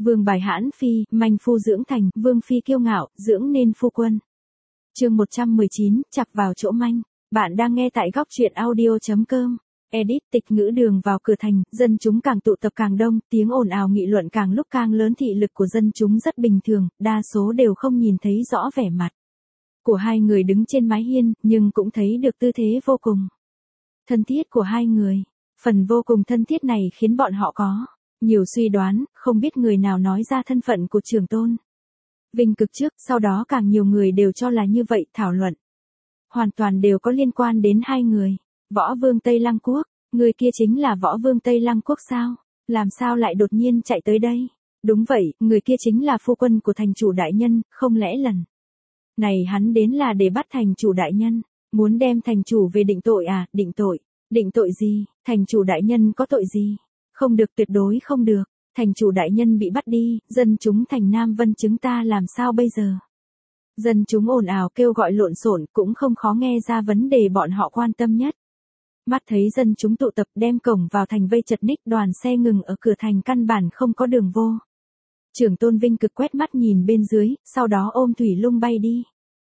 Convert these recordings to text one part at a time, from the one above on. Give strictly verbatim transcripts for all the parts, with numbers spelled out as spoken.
Vương bài hãn phi, manh phu dưỡng thành, vương phi kiêu ngạo, dưỡng nên phu quân. Chương một trăm mười chín, chặt vào chỗ manh. Bạn đang nghe tại góc truyện audio chấm com. Edit tịch ngữ đường vào cửa thành, dân chúng càng tụ tập càng đông, tiếng ồn ào nghị luận càng lúc càng lớn, thị lực của dân chúng rất bình thường, đa số đều không nhìn thấy rõ vẻ mặt của hai người đứng trên mái hiên, nhưng cũng thấy được tư thế vô cùng thân thiết của hai người. Phần vô cùng thân thiết này khiến bọn họ có nhiều suy đoán, không biết người nào nói ra thân phận của Trường Tôn Vinh Cực trước, sau đó càng nhiều người đều cho là như vậy, thảo luận hoàn toàn đều có liên quan đến hai người. Võ Vương Tây Lăng Quốc, người kia chính là Võ Vương Tây Lăng Quốc sao? Làm sao lại đột nhiên chạy tới đây? Đúng vậy, người kia chính là phu quân của thành chủ đại nhân, không lẽ lần này hắn đến là để bắt thành chủ đại nhân, muốn đem thành chủ về định tội à? Định tội? Định tội gì? Thành chủ đại nhân có tội gì? Không được, tuyệt đối không được. Thành chủ đại nhân bị bắt đi, dân chúng thành Nam Vân chúng ta làm sao bây giờ? Dân chúng ồn ào kêu gọi lộn xộn, cũng không khó nghe ra vấn đề bọn họ quan tâm nhất. Mắt thấy dân chúng tụ tập đem cổng vào thành vây chật ních, đoàn xe ngừng ở cửa thành, căn bản không có đường vô. Trường Tôn Vinh Cực quét mắt nhìn bên dưới, sau đó ôm Thủy Lung bay đi.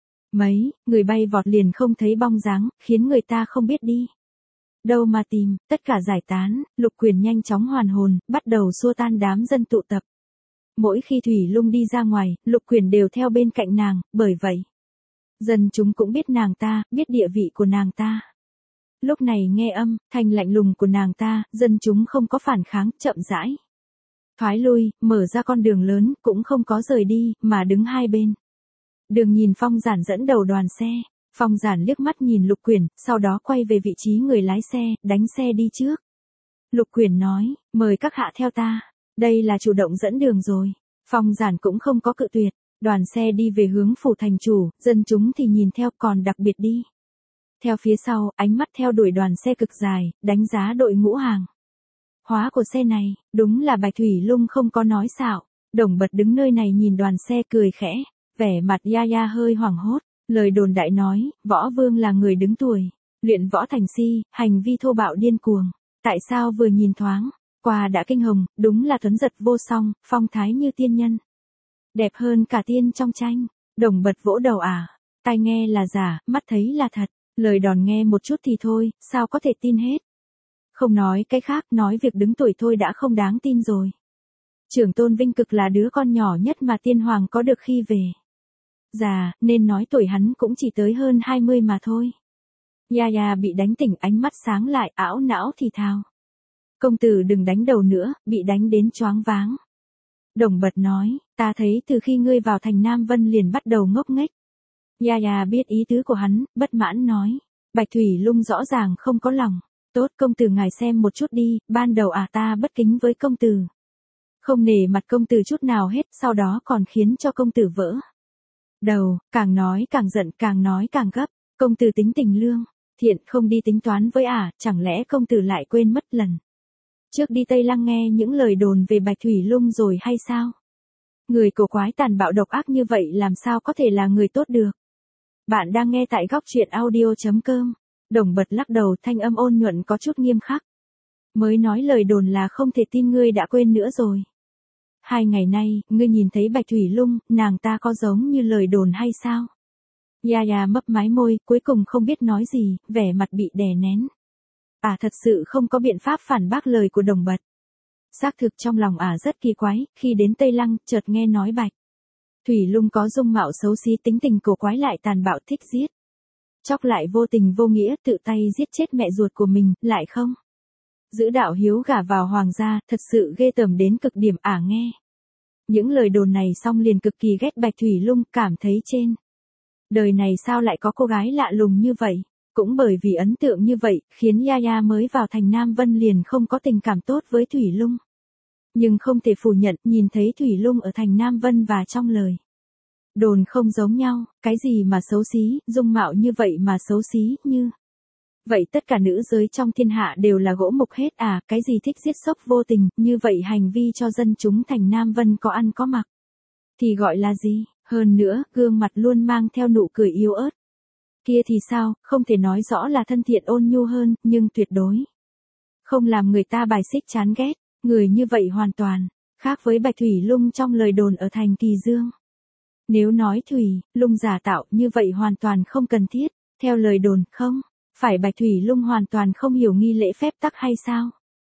Mấy người bay vọt liền không thấy bóng dáng, khiến người ta không biết đi đâu mà tìm, tất cả giải tán. Lục Quyền nhanh chóng hoàn hồn, bắt đầu xua tan đám dân tụ tập. Mỗi khi Thủy Lung đi ra ngoài, Lục Quyền đều theo bên cạnh nàng, bởi vậy dân chúng cũng biết nàng ta, biết địa vị của nàng ta. Lúc này nghe âm thanh lạnh lùng của nàng ta, dân chúng không có phản kháng, chậm rãi thoái lui, mở ra con đường lớn, cũng không có rời đi, mà đứng hai bên đường nhìn Phong Giản dẫn đầu đoàn xe. Phong Giản liếc mắt nhìn Lục Quyền, sau đó quay về vị trí người lái xe, đánh xe đi trước. Lục Quyền nói, mời các hạ theo ta. Đây là chủ động dẫn đường rồi. Phong Giản cũng không có cự tuyệt. Đoàn xe đi về hướng phủ thành chủ, dân chúng thì nhìn theo, còn đặc biệt đi theo phía sau, ánh mắt theo đuổi đoàn xe cực dài, đánh giá đội ngũ hàng hóa của xe này. Đúng là Bạch Thủy Lung không có nói xạo. Đồng Bật đứng nơi này nhìn đoàn xe cười khẽ, vẻ mặt ya ya hơi hoảng hốt. Lời đồn đại nói, Võ Vương là người đứng tuổi, luyện võ thành si, hành vi thô bạo điên cuồng. Tại sao vừa nhìn thoáng qua đã kinh hồng, đúng là tuấn giật vô song, phong thái như tiên nhân, đẹp hơn cả tiên trong tranh. Đồng Bật vỗ đầu à, tai nghe là giả, mắt thấy là thật, lời đồn nghe một chút thì thôi, sao có thể tin hết. Không nói cái khác, nói việc đứng tuổi thôi đã không đáng tin rồi. Trường Tôn Vinh Cực là đứa con nhỏ nhất mà tiên hoàng có được khi về già, nên nói tuổi hắn cũng chỉ tới hơn hai mươi mà thôi. Yaya bị đánh tỉnh, ánh mắt sáng lại, ảo não thì thào. Công tử đừng đánh đầu nữa, bị đánh đến choáng váng. Đồng Bật nói, ta thấy từ khi ngươi vào thành Nam Vân liền bắt đầu ngốc nghếch. Yaya biết ý tứ của hắn, bất mãn nói. Bạch Thủy Lung rõ ràng không có lòng. Tốt, công tử ngài xem một chút đi, ban đầu à ta bất kính với công tử, không nể mặt công tử chút nào hết, sau đó còn khiến cho công tử vỡ đầu, càng nói càng giận, càng nói càng gấp. Công tử tính tình lương thiện, không đi tính toán với ả, à, chẳng lẽ công tử lại quên mất lần trước đi Tây Lăng nghe những lời đồn về Bạch Thủy Lung rồi hay sao? Người cổ quái tàn bạo độc ác như vậy làm sao có thể là người tốt được? Bạn đang nghe tại góc truyện audio chấm com. Đồng Bật lắc đầu, thanh âm ôn nhuận có chút nghiêm khắc. Mới nói lời đồn là không thể tin, ngươi đã quên nữa rồi. Hai ngày nay, ngươi nhìn thấy Bạch Thủy Lung, nàng ta có giống như lời đồn hay sao? Yaya mấp mái môi, cuối cùng không biết nói gì, vẻ mặt bị đè nén. Ả à, thật sự không có biện pháp phản bác lời của Đồng Bật. Xác thực trong lòng Ả à rất kỳ quái, khi đến Tây Lăng, chợt nghe nói Bạch Thủy Lung có dung mạo xấu xí, tính tình cổ quái, lại tàn bạo, thích giết chóc, lại vô tình vô nghĩa tự tay giết chết mẹ ruột của mình, lại không giữ đạo hiếu gả vào hoàng gia, thật sự ghê tởm đến cực điểm. Ả à nghe những lời đồn này xong liền cực kỳ ghét Bạch Thủy Lung, cảm thấy trên đời này sao lại có cô gái lạ lùng như vậy. Cũng bởi vì ấn tượng như vậy, khiến Yaya mới vào thành Nam Vân liền không có tình cảm tốt với Thủy Lung. Nhưng không thể phủ nhận, nhìn thấy Thủy Lung ở thành Nam Vân và trong lời đồn không giống nhau. Cái gì mà xấu xí, dung mạo như vậy mà xấu xí như vậy, tất cả nữ giới trong thiên hạ đều là gỗ mục hết à? Cái gì thích giết chóc vô tình, như vậy hành vi cho dân chúng thành Nam Vân có ăn có mặc thì gọi là gì? Hơn nữa, gương mặt luôn mang theo nụ cười yếu ớt kia thì sao, không thể nói rõ là thân thiện ôn nhu hơn, nhưng tuyệt đối không làm người ta bài xích chán ghét. Người như vậy hoàn toàn Khác với Bạch Thủy Lung trong lời đồn ở thành Kỳ Dương. Nếu nói Thủy Lung giả tạo như vậy hoàn toàn không cần thiết, theo lời đồn không, phải Bạch Thủy Lung hoàn toàn không hiểu nghi lễ phép tắc hay sao?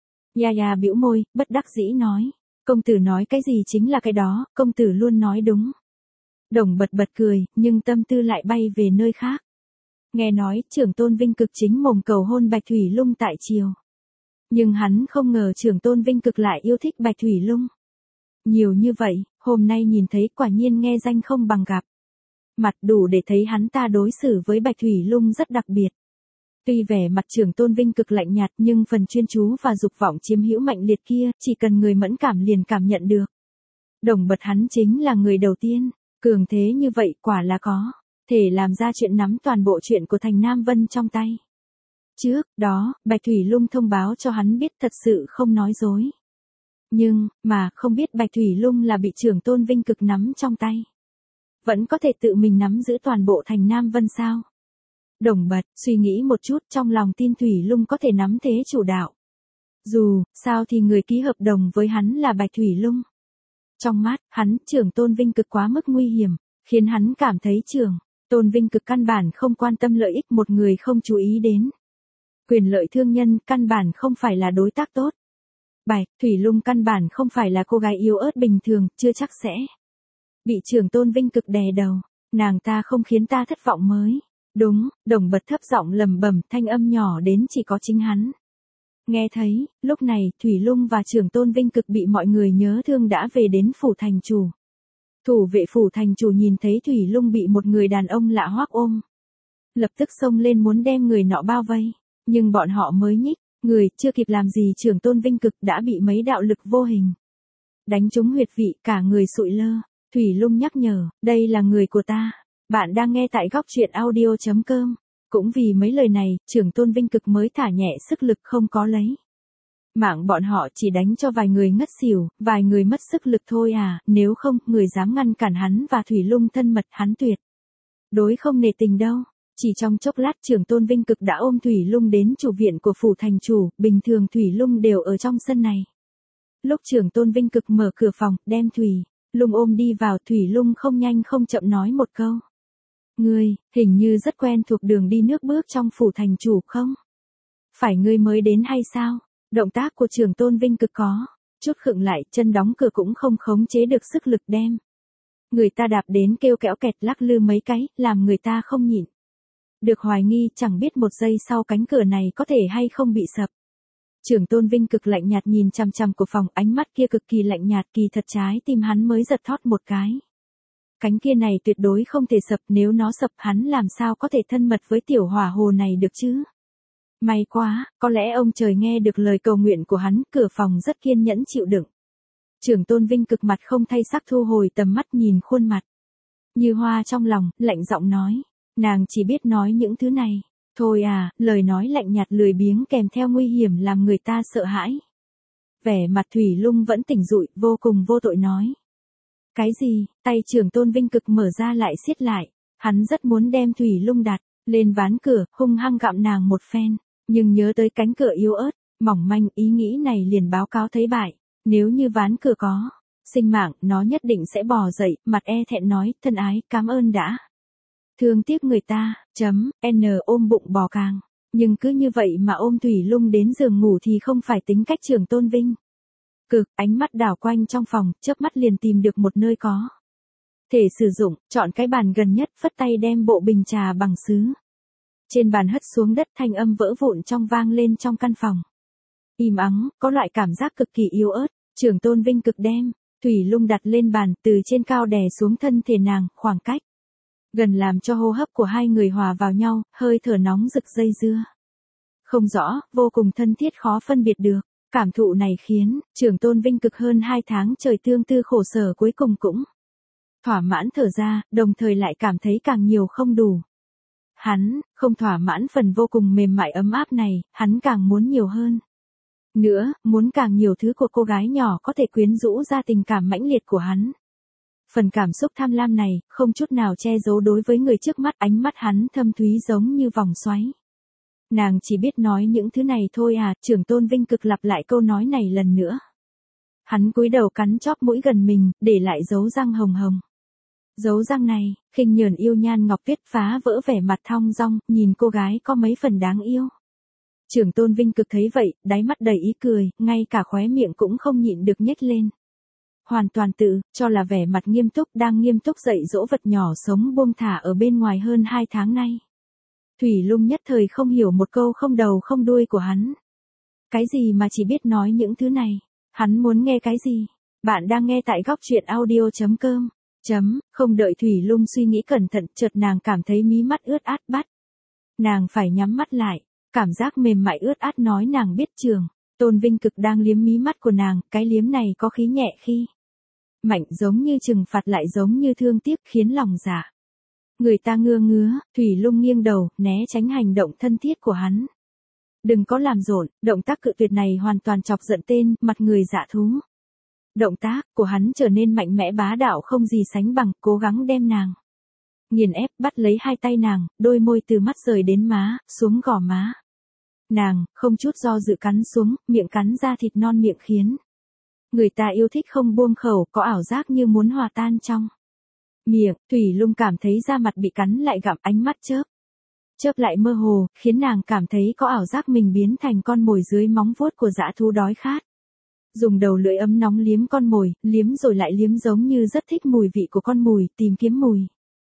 Yaya bĩu môi, bất đắc dĩ nói, công tử nói cái gì chính là cái đó, công tử luôn nói đúng. Đồng bật bật cười, nhưng tâm tư lại bay về nơi khác. Nghe nói trưởng tôn Vinh Cực chính mồm cầu hôn Bạch Thủy Lung tại triều. Nhưng hắn không ngờ trưởng tôn Vinh Cực lại yêu thích Bạch Thủy Lung. Nhiều như vậy, hôm nay nhìn thấy quả nhiên nghe danh không bằng gặp. Mặt đủ để thấy hắn ta đối xử với Bạch Thủy Lung rất đặc biệt. Tuy vẻ mặt trưởng tôn Vinh Cực lạnh nhạt nhưng phần chuyên chú và dục vọng chiếm hữu mạnh liệt kia chỉ cần người mẫn cảm liền cảm nhận được. Đồng bật hắn chính là người đầu tiên, cường thế như vậy quả là có, thể làm ra chuyện nắm toàn bộ chuyện của thành Nam Vân trong tay. Trước đó, Bạch Thủy Lung thông báo cho hắn biết thật sự không nói dối. Nhưng, mà không biết Bạch Thủy Lung là bị trưởng tôn Vinh Cực nắm trong tay. Vẫn có thể tự mình nắm giữ toàn bộ thành Nam Vân sao? Đồng bật, suy nghĩ một chút trong lòng tin Thủy Lung có thể nắm thế chủ đạo. Dù, sao thì người ký hợp đồng với hắn là Bạch Thủy Lung. Trong mắt, hắn, trưởng tôn Vinh Cực quá mức nguy hiểm, khiến hắn cảm thấy trưởng tôn Vinh Cực căn bản không quan tâm lợi ích một người không chú ý đến. Quyền lợi thương nhân căn bản không phải là đối tác tốt. Bạch Thủy Lung căn bản không phải là cô gái yếu ớt bình thường, chưa chắc sẽ bị trưởng tôn Vinh Cực đè đầu. Nàng ta không khiến ta thất vọng mới. Đúng, đồng bật thấp giọng lầm bầm, thanh âm nhỏ đến chỉ có chính hắn nghe thấy. Lúc này Thủy Lung và trưởng tôn Vinh Cực bị mọi người nhớ thương đã về đến phủ thành chủ. Thủ vệ phủ thành chủ nhìn thấy Thủy Lung bị một người đàn ông lạ hoắc ôm, lập tức xông lên muốn đem người nọ bao vây, nhưng bọn họ mới nhích người, chưa kịp làm gì trưởng tôn Vinh Cực đã bị mấy đạo lực vô hình đánh trúng huyệt vị, cả người sụi lơ. Thủy Lung nhắc nhở, đây là người của ta. Bạn đang nghe tại góc truyện audio chấm com. Cũng vì mấy lời này, trưởng tôn Vinh Cực mới thả nhẹ sức lực không có lấy mạng bọn họ, chỉ đánh cho vài người ngất xỉu, vài người mất sức lực thôi à, nếu không, người dám ngăn cản hắn và Thủy Lung thân mật hắn tuyệt đối không nể tình đâu. Chỉ trong chốc lát trưởng tôn Vinh Cực đã ôm Thủy Lung đến chủ viện của phủ thành chủ, bình thường Thủy Lung đều ở trong sân này. Lúc trưởng tôn Vinh Cực mở cửa phòng, đem Thủy Lung ôm đi vào, Thủy Lung không nhanh không chậm nói một câu. Ngươi, hình như rất quen thuộc đường đi nước bước trong phủ thành chủ không? Phải ngươi mới đến hay sao? Động tác của trưởng tôn Vinh Cực có chút khựng lại, chân đóng cửa cũng không khống chế được sức lực đem người ta đạp đến kêu kẽo kẹt lắc lư mấy cái, làm người ta không nhịn được hoài nghi, chẳng biết một giây sau cánh cửa này có thể hay không bị sập. Trưởng tôn Vinh Cực lạnh nhạt nhìn chằm chằm của phòng, ánh mắt kia cực kỳ lạnh nhạt, kỳ thật trái tim hắn mới giật thót một cái. Cánh kia này tuyệt đối không thể sập, nếu nó sập hắn làm sao có thể thân mật với tiểu hỏa hồ này được chứ. May quá, có lẽ ông trời nghe được lời cầu nguyện của hắn, cửa phòng rất kiên nhẫn chịu đựng. Trưởng tôn Vinh Cực mặt không thay sắc thu hồi tầm mắt nhìn khuôn mặt Như Hoa trong lòng, lạnh giọng nói. Nàng chỉ biết nói những thứ này. Thôi à, lời nói lạnh nhạt lười biếng kèm theo nguy hiểm làm người ta sợ hãi. Vẻ mặt Thủy Lung vẫn tỉnh dụi, vô cùng vô tội nói. Cái gì? Tay trưởng tôn Vinh Cực mở ra lại siết lại. Hắn rất muốn đem Thủy Lung đặt lên ván cửa, hung hăng gặm nàng một phen. Nhưng nhớ tới cánh cửa yếu ớt, mỏng manh, ý nghĩ này liền báo cáo thấy bại. Nếu như ván cửa có sinh mạng, nó nhất định sẽ bò dậy, mặt e thẹn nói, thân ái, cảm ơn đã thương tiếc người ta, chấm, n ôm bụng bò càng. Nhưng cứ như vậy mà ôm Thủy Lung đến giường ngủ thì không phải tính cách trưởng tôn Vinh Cực. Ánh mắt đảo quanh trong phòng, chớp mắt liền tìm được một nơi có thể sử dụng, chọn cái bàn gần nhất, phất tay đem bộ bình trà bằng sứ trên bàn hất xuống đất, thanh âm vỡ vụn trong vang lên trong căn phòng. Im ắng, có loại cảm giác cực kỳ yếu ớt. Trưởng tôn Vinh Cực đem Thủy Lung đặt lên bàn, từ trên cao đè xuống thân thể nàng, khoảng cách gần làm cho hô hấp của hai người hòa vào nhau, hơi thở nóng rực dây dưa. Không rõ, vô cùng thân thiết khó phân biệt được. Cảm thụ này khiến trưởng tôn Vinh Cực hơn hai tháng trời tương tư khổ sở cuối cùng cũng thỏa mãn thở ra, đồng thời lại cảm thấy càng nhiều không đủ. Hắn không thỏa mãn phần vô cùng mềm mại ấm áp này, hắn càng muốn nhiều hơn. Nữa, muốn càng nhiều thứ của cô gái nhỏ có thể quyến rũ ra tình cảm mãnh liệt của hắn. Phần cảm xúc tham lam này, không chút nào che giấu đối với người trước mắt, ánh mắt hắn thâm thúy giống như vòng xoáy. Nàng chỉ biết nói những thứ này thôi à, trưởng tôn Vinh Cực lặp lại câu nói này lần nữa. Hắn cúi đầu cắn chóp mũi gần mình, để lại dấu răng hồng hồng. Dấu răng này, khinh nhờn yêu nhan ngọc tuyết phá vỡ vẻ mặt thong dong, nhìn cô gái có mấy phần đáng yêu. Trưởng tôn Vinh Cực thấy vậy, đáy mắt đầy ý cười, ngay cả khóe miệng cũng không nhịn được nhếch lên. Hoàn toàn tự, cho là vẻ mặt nghiêm túc đang nghiêm túc dạy dỗ vật nhỏ sống buông thả ở bên ngoài hơn hai tháng nay. Thủy Lung nhất thời không hiểu một câu không đầu không đuôi của hắn. Cái gì mà chỉ biết nói những thứ này? Hắn muốn nghe cái gì? Bạn đang nghe tại góc truyện audio.com. Chấm, không đợi Thủy Lung suy nghĩ cẩn thận, chợt nàng cảm thấy mí mắt ướt át bắt. Nàng phải nhắm mắt lại, cảm giác mềm mại ướt át nói nàng biết trường. Tôn Vinh Cực đang liếm mí mắt của nàng, cái liếm này có khí nhẹ khi mạnh giống như trừng phạt lại giống như thương tiếc khiến lòng dạ. Người ta ngưa ngứa, Thủy Lung nghiêng đầu, né tránh hành động thân thiết của hắn. Đừng có làm rộn, động tác cự tuyệt này hoàn toàn chọc giận tên, mặt người dạ thú. Động tác của hắn trở nên mạnh mẽ bá đạo không gì sánh bằng, cố gắng đem nàng nghiền ép, bắt lấy hai tay nàng, đôi môi từ mắt rời đến má, xuống gò má. Nàng, không chút do dự cắn xuống, miệng cắn ra thịt non miệng khiến người ta yêu thích không buông khẩu, có ảo giác như muốn hòa tan trong miệng. Thủy Lung cảm thấy da mặt bị cắn lại gặm, ánh mắt chớp chớp lại mơ hồ, khiến nàng cảm thấy có ảo giác mình biến thành con mồi dưới móng vuốt của dã thú đói khát. Dùng đầu lưỡi ấm nóng liếm con mồi, liếm rồi lại liếm giống như rất thích mùi vị của con mồi, tìm kiếm mùi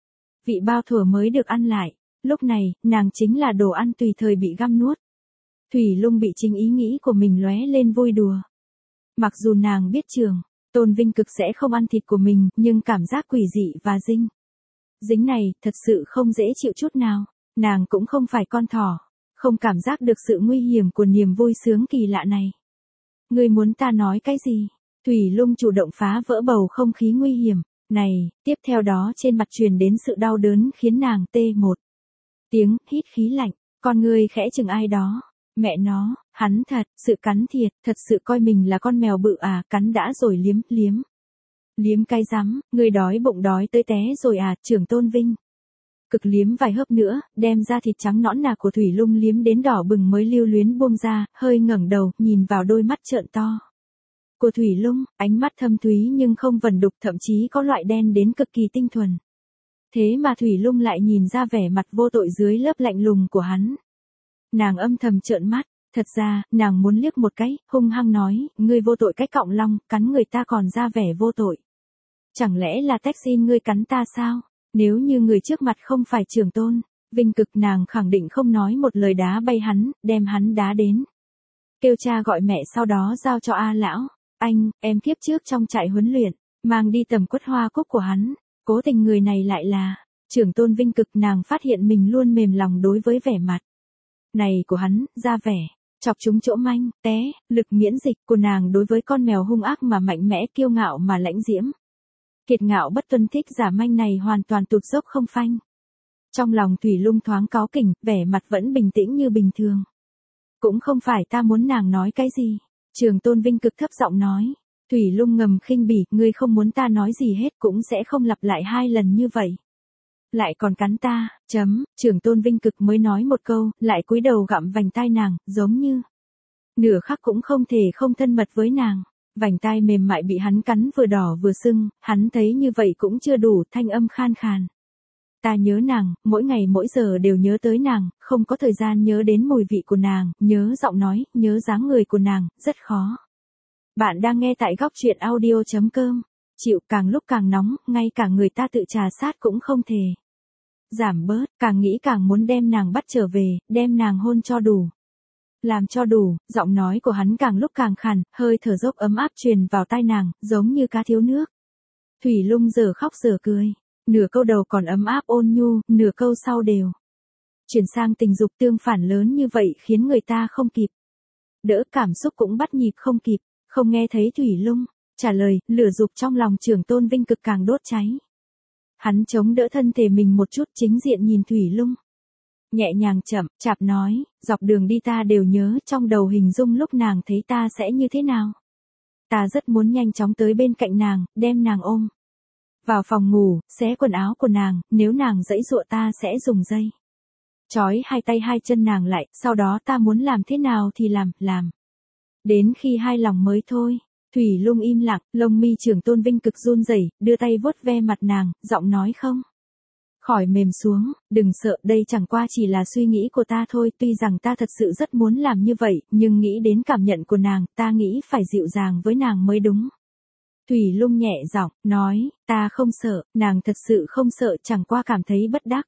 vị bao thuở mới được ăn lại. Lúc này, nàng chính là đồ ăn tùy thời bị găm nuốt. Thủy Lung bị chính ý nghĩ của mình lóe lên vui đùa. Mặc dù nàng biết trường, Tôn Vinh Cực sẽ không ăn thịt của mình, nhưng cảm giác quỷ dị và dinh dính này, thật sự không dễ chịu chút nào. Nàng cũng không phải con thỏ, không cảm giác được sự nguy hiểm của niềm vui sướng kỳ lạ này. Ngươi muốn ta nói cái gì? Thủy Lung chủ động phá vỡ bầu không khí nguy hiểm này, tiếp theo đó trên mặt truyền đến sự đau đớn khiến nàng tê một tiếng, hít khí lạnh, con ngươi khẽ chừng ai đó. Mẹ nó, hắn thật, sự cắn thiệt, thật sự coi mình là con mèo bự à, cắn đã rồi liếm, liếm. Liếm cái rắm, người đói bụng đói tới té rồi à, trưởng Tôn Vinh Cực liếm vài hớp nữa, đem ra thịt trắng nõn nà của Thủy Lung liếm đến đỏ bừng mới lưu luyến buông ra, hơi ngẩng đầu, nhìn vào đôi mắt trợn to của Thủy Lung, ánh mắt thâm thúy nhưng không vẩn đục, thậm chí có loại đen đến cực kỳ tinh thuần. Thế mà Thủy Lung lại nhìn ra vẻ mặt vô tội dưới lớp lạnh lùng của hắn. Nàng âm thầm trợn mắt, thật ra, nàng muốn liếc một cái, hung hăng nói, ngươi vô tội cái cọng long, cắn người ta còn ra vẻ vô tội. Chẳng lẽ là taxi ngươi cắn ta sao? Nếu như người trước mặt không phải trưởng Tôn Vinh Cực, nàng khẳng định không nói một lời đá bay hắn, đem hắn đá đến kêu cha gọi mẹ, sau đó giao cho A lão. Anh, em kiếp trước trong trại huấn luyện, mang đi tầm quất hoa cúc của hắn, cố tình người này lại là trưởng Tôn Vinh Cực. Nàng phát hiện mình luôn mềm lòng đối với vẻ mặt này của hắn, ra vẻ chọc chúng chỗ manh, té, lực miễn dịch của nàng đối với con mèo hung ác mà mạnh mẽ, kiêu ngạo mà lãnh diễm. Kiệt ngạo bất tuân, thích giả manh này hoàn toàn tụt dốc không phanh. Trong lòng Thủy Lung thoáng cáu kỉnh, vẻ mặt vẫn bình tĩnh như bình thường. Cũng không phải ta muốn nàng nói cái gì. Trường Tôn Vinh Cực thấp giọng nói. Thủy Lung ngầm khinh bỉ, ngươi không muốn ta nói gì hết cũng sẽ không lặp lại hai lần như vậy. Lại còn cắn ta, chấm, trưởng Tôn Vinh Cực mới nói một câu, lại cúi đầu gặm vành tai nàng, giống như nửa khắc cũng không thể không thân mật với nàng. Vành tai mềm mại bị hắn cắn vừa đỏ vừa sưng, hắn thấy như vậy cũng chưa đủ, thanh âm khan khàn. Ta nhớ nàng, mỗi ngày mỗi giờ đều nhớ tới nàng, không có thời gian nhớ đến mùi vị của nàng, nhớ giọng nói, nhớ dáng người của nàng, rất khó. Bạn đang nghe tại góc truyện audio.com. Chịu, càng lúc càng nóng, ngay cả người ta tự trà sát cũng không thể giảm bớt, càng nghĩ càng muốn đem nàng bắt trở về, đem nàng hôn cho đủ. Làm cho đủ, giọng nói của hắn càng lúc càng khàn, hơi thở dốc ấm áp truyền vào tai nàng, giống như cá thiếu nước. Thủy Lung giờ khóc giờ cười, nửa câu đầu còn ấm áp ôn nhu, nửa câu sau đều chuyển sang tình dục tương phản lớn như vậy khiến người ta không kịp đỡ, cảm xúc cũng bắt nhịp không kịp. Không nghe thấy Thủy Lung trả lời, lửa dục trong lòng trưởng Tôn Vinh Cực càng đốt cháy. Hắn chống đỡ thân thể mình một chút, chính diện nhìn Thủy Lung. Nhẹ nhàng chậm, chạp nói, dọc đường đi ta đều nhớ trong đầu hình dung lúc nàng thấy ta sẽ như thế nào. Ta rất muốn nhanh chóng tới bên cạnh nàng, đem nàng ôm vào phòng ngủ, xé quần áo của nàng, nếu nàng giãy giụa ta sẽ dùng dây trói hai tay hai chân nàng lại, sau đó ta muốn làm thế nào thì làm, làm đến khi hai lòng mới thôi. Thủy Lung im lặng, lông mi Trường Tôn Vinh Cực run rẩy, đưa tay vuốt ve mặt nàng, giọng nói không khỏi mềm xuống, đừng sợ, đây chẳng qua chỉ là suy nghĩ của ta thôi, tuy rằng ta thật sự rất muốn làm như vậy, nhưng nghĩ đến cảm nhận của nàng, ta nghĩ phải dịu dàng với nàng mới đúng. Thủy Lung nhẹ giọng, nói, ta không sợ, nàng thật sự không sợ, chẳng qua cảm thấy bất đắc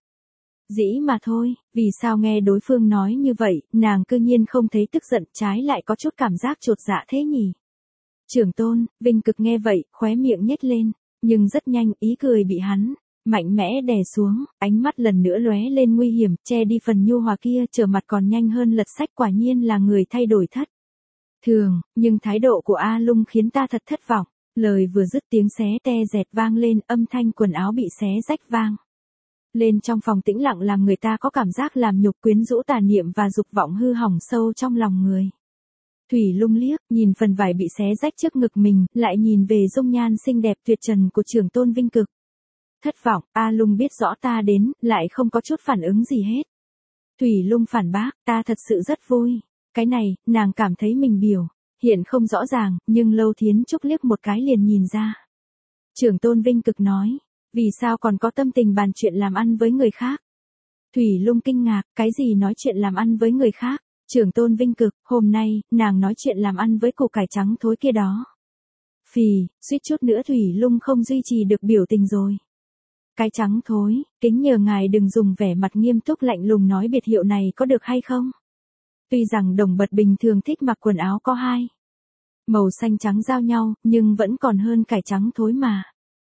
dĩ mà thôi, vì sao nghe đối phương nói như vậy, nàng cư nhiên không thấy tức giận, trái lại có chút cảm giác chột dạ thế nhỉ. Trưởng Tôn, Vinh Cực nghe vậy, khóe miệng nhếch lên, nhưng rất nhanh, ý cười bị hắn mạnh mẽ đè xuống, ánh mắt lần nữa lóe lên nguy hiểm, che đi phần nhu hòa kia, trở mặt còn nhanh hơn lật sách, quả nhiên là người thay đổi thất thường, nhưng thái độ của A Lung khiến ta thật thất vọng. Lời vừa dứt tiếng xé te dẹt vang lên, âm thanh quần áo bị xé rách vang lên trong phòng tĩnh lặng, làm người ta có cảm giác làm nhục, quyến rũ, tà niệm và dục vọng hư hỏng sâu trong lòng người. Thủy Lung liếc, nhìn phần vải bị xé rách trước ngực mình, lại nhìn về dung nhan xinh đẹp tuyệt trần của Trường Tôn Vinh Cực. Thất vọng, A Lung biết rõ ta đến, lại không có chút phản ứng gì hết. Thủy Lung phản bác, ta thật sự rất vui. Cái này, nàng cảm thấy mình biểu hiện không rõ ràng, nhưng Lâu Thiến Trúc liếc một cái liền nhìn ra. Trường Tôn Vinh Cực nói, vì sao còn có tâm tình bàn chuyện làm ăn với người khác? Thủy Lung kinh ngạc, cái gì nói chuyện làm ăn với người khác? Trường Tôn Vinh Cực, hôm nay, nàng nói chuyện làm ăn với củ cải trắng thối kia đó. Phì, suýt chút nữa Thủy Lung không duy trì được biểu tình rồi. Cái trắng thối, kính nhờ ngài đừng dùng vẻ mặt nghiêm túc lạnh lùng nói biệt hiệu này có được hay không? Tuy rằng Đồng Bật bình thường thích mặc quần áo có hai màu xanh trắng giao nhau, nhưng vẫn còn hơn cải trắng thối mà.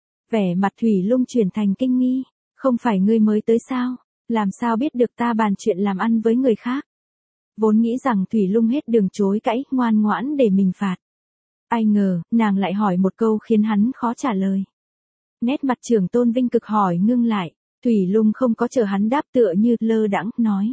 Vẻ mặt Thủy Lung chuyển thành kinh nghi, không phải ngươi mới tới sao, làm sao biết được ta bàn chuyện làm ăn với người khác? Vốn nghĩ rằng Thủy Lung hết đường chối cãi, ngoan ngoãn để mình phạt. Ai ngờ, nàng lại hỏi một câu khiến hắn khó trả lời. Nét mặt Trường Tôn Vinh Cực hỏi ngưng lại, Thủy Lung không có chờ hắn đáp, tựa như lơ đãng nói.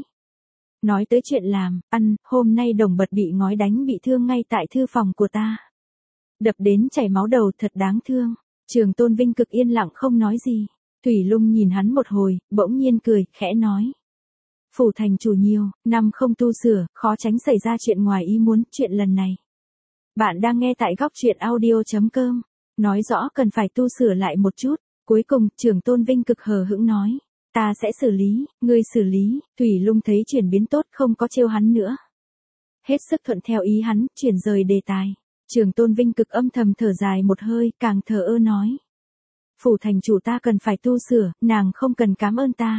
Nói tới chuyện làm, ăn, hôm nay Đồng Bật bị ngói đánh bị thương ngay tại thư phòng của ta. Đập đến chảy máu đầu, thật đáng thương. Trường Tôn Vinh Cực yên lặng không nói gì. Thủy Lung nhìn hắn một hồi, bỗng nhiên cười, khẽ nói. Phủ thành chủ nhiều, năm không tu sửa, khó tránh xảy ra chuyện ngoài ý muốn, chuyện lần này. Bạn đang nghe tại góc truyện audio chấm com, nói rõ cần phải tu sửa lại một chút. Cuối cùng, Trường Tôn Vinh Cực hờ hững nói. Ta sẽ xử lý, ngươi xử lý. Thủy Lung thấy chuyển biến tốt, không có trêu hắn nữa. Hết sức thuận theo ý hắn, chuyển rời đề tài. Trường Tôn Vinh Cực âm thầm thở dài một hơi, càng thờ ơ nói. Phủ thành chủ ta cần phải tu sửa, nàng không cần cảm ơn ta.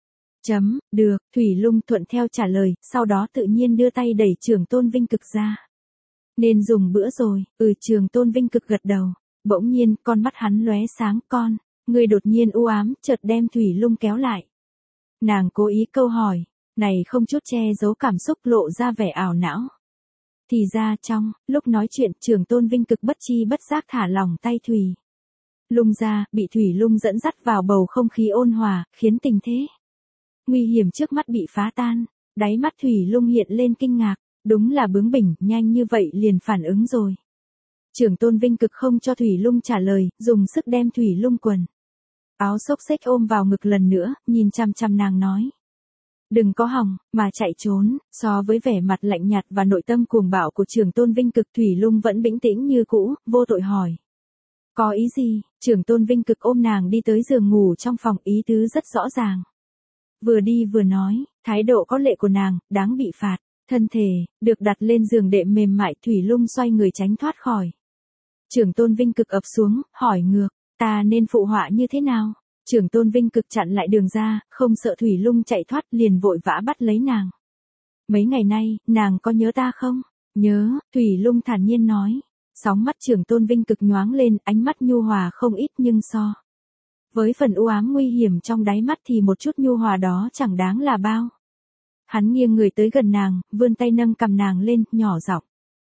Chấm, được, Thủy Lung thuận theo trả lời, sau đó tự nhiên đưa tay đẩy Trường Tôn Vinh Cực ra. Nên dùng bữa rồi, ừ Trường Tôn Vinh Cực gật đầu. Bỗng nhiên, con mắt hắn lóe sáng, con. Người đột nhiên u ám, chợt đem Thủy Lung kéo lại. Nàng cố ý câu hỏi, này không chút che giấu cảm xúc, lộ ra vẻ ảo não. Thì ra trong, lúc nói chuyện, Trường Tôn Vinh Cực bất chi bất giác thả lỏng tay Thủy Lung ra, bị Thủy Lung dẫn dắt vào bầu không khí ôn hòa, khiến tình thế nguy hiểm trước mắt bị phá tan. Đáy mắt Thủy Lung hiện lên kinh ngạc, đúng là bướng bỉnh, nhanh như vậy liền phản ứng rồi. Trường Tôn Vinh Cực không cho Thủy Lung trả lời, dùng sức đem Thủy Lung quần áo xốc xếch ôm vào ngực lần nữa, nhìn chằm chằm nàng nói. Đừng có hòng, mà chạy trốn. So với vẻ mặt lạnh nhạt và nội tâm cuồng bạo của Trường Tôn Vinh Cực, Thủy Lung vẫn bình tĩnh như cũ, vô tội hỏi. Có ý gì? Trường Tôn Vinh Cực ôm nàng đi tới giường ngủ trong phòng, ý tứ rất rõ ràng. Vừa đi vừa nói, thái độ có lệ của nàng, đáng bị phạt. Thân thể, được đặt lên giường đệm mềm mại, Thủy Lung xoay người tránh thoát khỏi. Trường Tôn Vinh Cực ập xuống, hỏi ngược, ta nên phụ họa như thế nào? Trường Tôn Vinh Cực chặn lại đường ra, không sợ Thủy Lung chạy thoát, liền vội vã bắt lấy nàng. Mấy ngày nay, nàng có nhớ ta không? Nhớ, Thủy Lung thản nhiên nói. Sóng mắt Trường Tôn Vinh Cực nhoáng lên, ánh mắt nhu hòa không ít, nhưng so với phần u ám nguy hiểm trong đáy mắt thì một chút nhu hòa đó chẳng đáng là bao. Hắn nghiêng người tới gần nàng, vươn tay nâng cằm nàng lên, nhỏ giọng.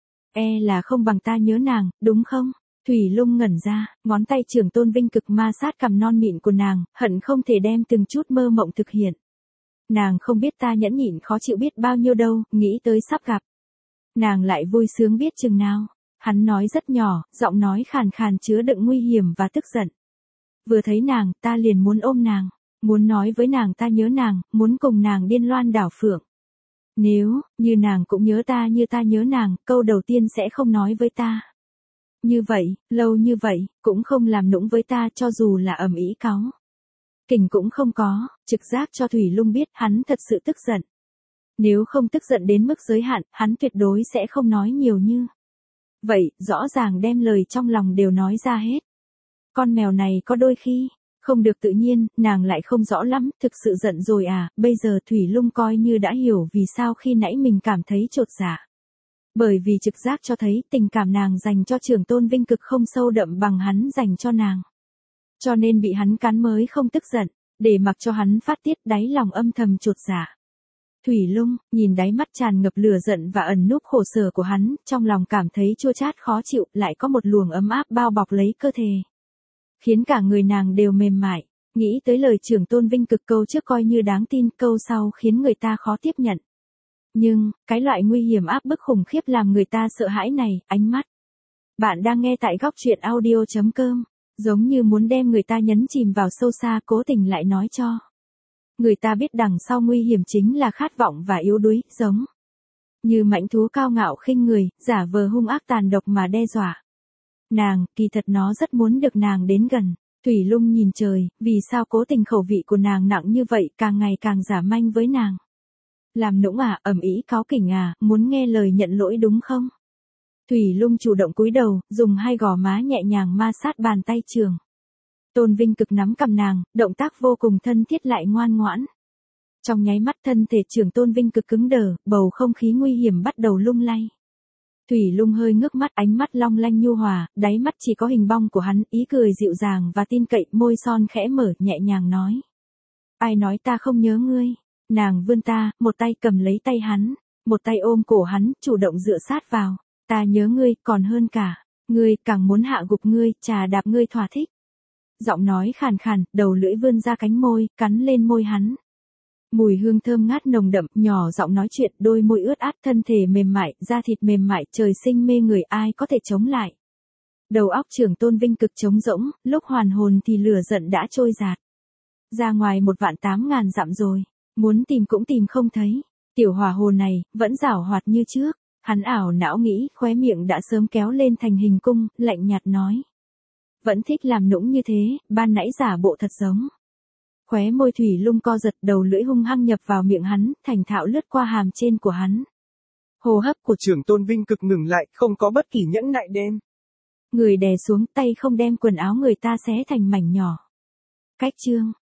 E là không bằng ta nhớ nàng, đúng không? Thủy Lung ngẩn ra, ngón tay Trường Tôn Vinh Cực ma sát cằm non mịn của nàng, hận không thể đem từng chút mơ mộng thực hiện. Nàng không biết ta nhẫn nhịn khó chịu biết bao nhiêu đâu, nghĩ tới sắp gặp. Nàng lại vui sướng biết chừng nào. Hắn nói rất nhỏ, giọng nói khàn khàn chứa đựng nguy hiểm và tức giận. Vừa thấy nàng, ta liền muốn ôm nàng, muốn nói với nàng ta nhớ nàng, muốn cùng nàng điên loan đảo phượng. Nếu, như nàng cũng nhớ ta như ta nhớ nàng, câu đầu tiên sẽ không nói với ta. Như vậy, lâu như vậy, cũng không làm nũng với ta cho dù là ầm ĩ cáu. Kình cũng không có, trực giác cho Thủy Lung biết hắn thật sự tức giận. Nếu không tức giận đến mức giới hạn, hắn tuyệt đối sẽ không nói nhiều như vậy, rõ ràng đem lời trong lòng đều nói ra hết. Con mèo này có đôi khi không được tự nhiên, nàng lại không rõ lắm, thực sự giận rồi à, bây giờ Thủy Lung coi như đã hiểu vì sao khi nãy mình cảm thấy chột dạ. Bởi vì trực giác cho thấy tình cảm nàng dành cho Trưởng Tôn Vinh Cực không sâu đậm bằng hắn dành cho nàng. Cho nên bị hắn cắn mới không tức giận, để mặc cho hắn phát tiết đáy lòng âm thầm chột dạ. Thủy Lung, nhìn đáy mắt tràn ngập lửa giận và ẩn núp khổ sở của hắn, trong lòng cảm thấy chua chát khó chịu, lại có một luồng ấm áp bao bọc lấy cơ thể. Khiến cả người nàng đều mềm mại, nghĩ tới lời Trưởng Tôn Vinh Cực câu trước coi như đáng tin, câu sau khiến người ta khó tiếp nhận. Nhưng, cái loại nguy hiểm áp bức khủng khiếp làm người ta sợ hãi này, ánh mắt. Bạn đang nghe tại góc truyện audio chấm com, giống như muốn đem người ta nhấn chìm vào sâu xa, cố tình lại nói cho người ta biết đằng sau nguy hiểm chính là khát vọng và yếu đuối, giống như mãnh thú cao ngạo khinh người, giả vờ hung ác tàn độc mà đe dọa. Nàng, kỳ thật nó rất muốn được nàng đến gần. Thủy Lung nhìn trời, vì sao cố tình khẩu vị của nàng nặng như vậy, càng ngày càng giả manh với nàng. Làm nũng à, ầm ĩ cáu kỉnh à, muốn nghe lời nhận lỗi đúng không? Thủy Lung chủ động cúi đầu, dùng hai gò má nhẹ nhàng ma sát bàn tay Trưởng Tôn Vinh Cực nắm cầm nàng, động tác vô cùng thân thiết lại ngoan ngoãn. Trong nháy mắt thân thể Trưởng Tôn Vinh Cực cứng đờ, bầu không khí nguy hiểm bắt đầu lung lay. Thủy Lung hơi ngước mắt, ánh mắt long lanh nhu hòa, đáy mắt chỉ có hình bóng của hắn, ý cười dịu dàng và tin cậy, môi son khẽ mở, nhẹ nhàng nói. Ai nói ta không nhớ ngươi? Nàng vươn ta, một tay cầm lấy tay hắn, một tay ôm cổ hắn, chủ động dựa sát vào. Ta nhớ ngươi, còn hơn cả. Ngươi, càng muốn hạ gục ngươi, trà đạp ngươi thỏa thích. Giọng nói khàn khàn, đầu lưỡi vươn ra cánh môi, cắn lên môi hắn. Mùi hương thơm ngát nồng đậm, nhỏ giọng nói chuyện, đôi môi ướt át, thân thể mềm mại, da thịt mềm mại, trời sinh mê người, ai có thể chống lại. Đầu óc Trưởng Tôn Vinh Cực trống rỗng, lúc hoàn hồn thì lửa giận đã trôi dạt. Ra ngoài một vạn tám ngàn dặm rồi, muốn tìm cũng tìm không thấy. Tiểu hỏa hồn này, vẫn giảo hoạt như trước. Hắn ảo não nghĩ, khóe miệng đã sớm kéo lên thành hình cung, lạnh nhạt nói. Vẫn thích làm nũng như thế, ban nãy giả bộ thật giống. Khóe môi Thủy Lung co giật, đầu lưỡi hung hăng nhập vào miệng hắn, thành thạo lướt qua hàm trên của hắn. Hô hấp của Trưởng Tôn Vinh Cực ngừng lại, không có bất kỳ nhẫn nại đem. Người đè xuống, tay không đem quần áo người ta xé thành mảnh nhỏ. Cách chương.